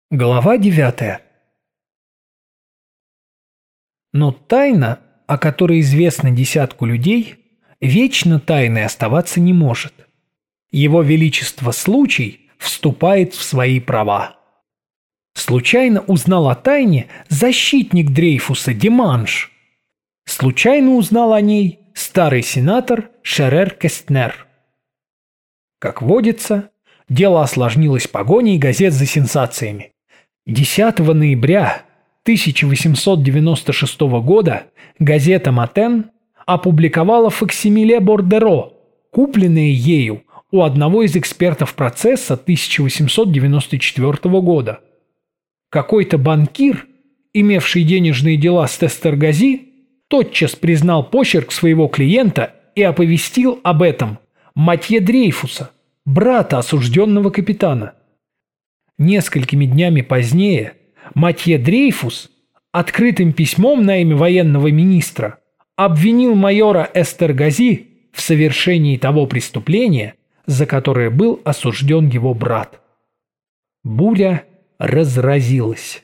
Глава 9. Но тайна, о которой известно десятку людей, вечно тайной оставаться не может. Его Величество Случай вступает в свои права. Случайно узнал о тайне защитник Дрейфуса Деманш. Случайно узнал о ней старый сенатор Шерер Кестнер. Как водится, дело осложнилось погоней газет за сенсациями. 10 ноября 1896 года газета «Матен» опубликовала факсимиле Бордеро, купленное ею у одного из экспертов процесса 1894 года. Какой-то банкир, имевший денежные дела с Эстергази, тотчас признал почерк своего клиента и оповестил об этом Матье Дрейфуса, брата осужденного капитана. Несколькими днями позднее Матье Дрейфус открытым письмом на имя военного министра обвинил майора Эстергази в совершении того преступления, за которое был осужден его брат. Буря разразилась.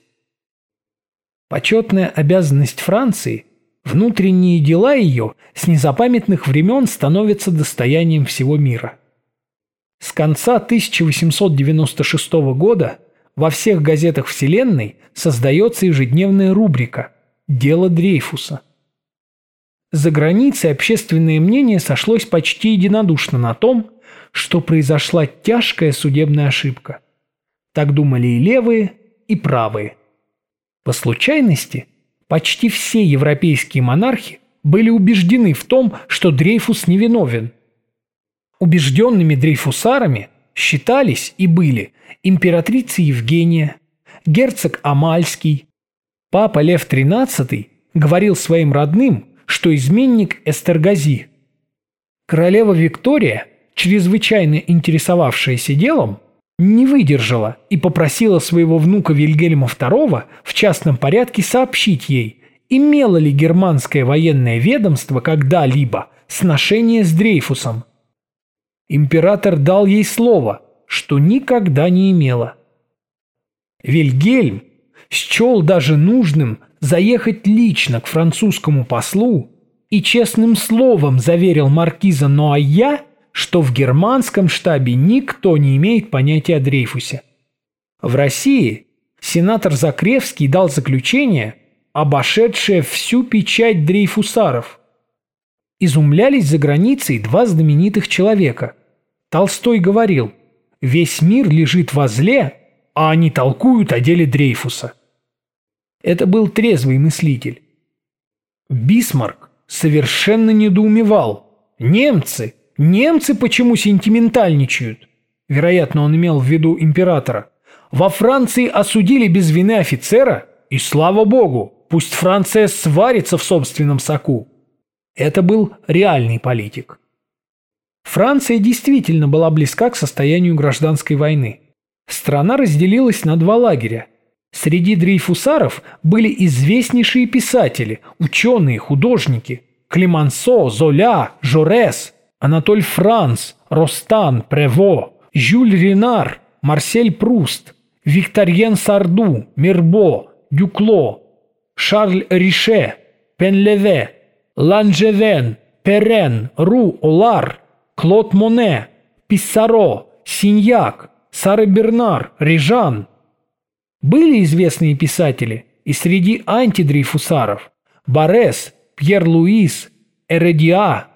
Почетная обязанность Франции, внутренние дела ее с незапамятных времен становятся достоянием всего мира. С конца 1896 года во всех газетах Вселенной создается ежедневная рубрика «Дело Дрейфуса». За границей общественное мнение сошлось почти единодушно на том, что произошла тяжкая судебная ошибка. Так думали и левые, и правые. По случайности, почти все европейские монархи были убеждены в том, что Дрейфус невиновен. Убежденными дрейфусарами считались и были императрица Евгения, герцог Амальский. Папа Лев XIII говорил своим родным, что изменник Эстергази. Королева Виктория, чрезвычайно интересовавшаяся делом, не выдержала и попросила своего внука Вильгельма II в частном порядке сообщить ей, имело ли германское военное ведомство когда-либо сношение с Дрейфусом. Император дал ей слово, что никогда не имела. Вильгельм счел даже нужным заехать лично к французскому послу и честным словом заверил маркиза Нуайя, что в германском штабе никто не имеет понятия о Дрейфусе. В России сенатор Закревский дал заключение, обошедшее всю печать дрейфусаров. Изумлялись за границей два знаменитых человека. Толстой говорил: «Весь мир лежит во зле, а они толкуют о деле Дрейфуса». Это был трезвый мыслитель. Бисмарк совершенно недоумевал. Немцы почему сентиментальничают? Вероятно, он имел в виду императора. Во Франции осудили без вины офицера, и слава богу, пусть Франция сварится в собственном соку. Это был реальный политик. Франция действительно была близка к состоянию гражданской войны. Страна разделилась на два лагеря. Среди дрейфусаров были известнейшие писатели, ученые, художники: Клемансо, Золя, Жорес, Анатоль Франс, Ростан, Прево, Жюль Ренар, Марсель Пруст, Викторьен Сарду, Мирбо, Дюкло, Шарль Рише, Пенлеве, Ланжевен, Перен, Ру Олар, Клод Моне, Писсаро, Синьяк, Сара Бернар, Режан. Были известные писатели и среди антидрейфусаров: Борес, Пьер-Луис, Эредиа.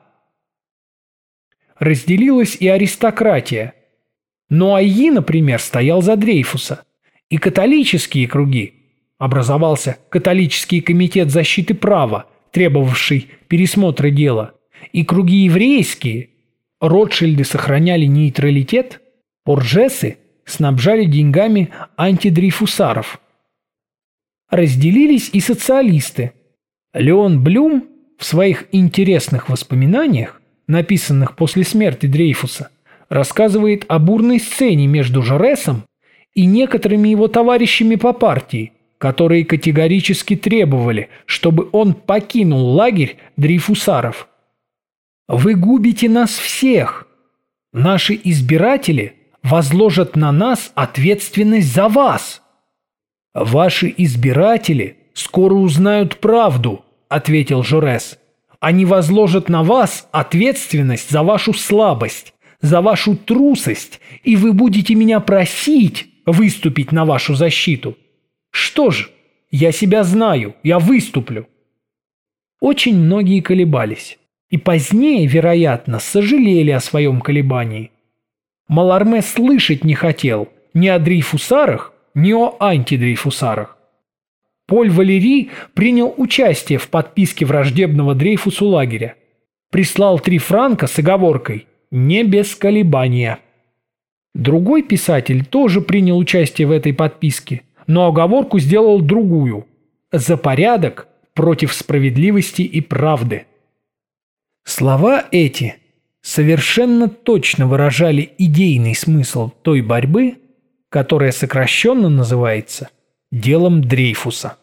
Разделилась и аристократия. Нуайи, например, стоял за Дрейфуса. И католические круги. Образовался католический комитет защиты права, требовавший пересмотра дела. И круги еврейские. Ротшильды сохраняли нейтралитет, Борджесы снабжали деньгами антидрейфусаров. Разделились и социалисты. Леон Блюм в своих интересных воспоминаниях, написанных после смерти Дрейфуса, рассказывает о бурной сцене между Жоресом и некоторыми его товарищами по партии, которые категорически требовали, чтобы он покинул лагерь дрейфусаров. «Вы губите нас всех. Наши избиратели возложат на нас ответственность за вас. «Ваши избиратели скоро узнают правду», – ответил Жорес. «Они возложат на вас ответственность за вашу слабость, за вашу трусость, и вы будете меня просить выступить на вашу защиту. Что ж, я себя знаю, я выступлю». Очень многие колебались, и позднее, вероятно, сожалели о своем колебании. Маларме слышать не хотел ни о дрейфусарах, ни о антидрейфусарах. Поль Валери принял участие в подписке враждебного Дрейфусу лагеря. Прислал 3 франка с оговоркой «не без колебания». Другой писатель тоже принял участие в этой подписке, но оговорку сделал другую – «за порядок против справедливости и правды». Слова эти совершенно точно выражали идейный смысл той борьбы, которая сокращенно называется «делом Дрейфуса».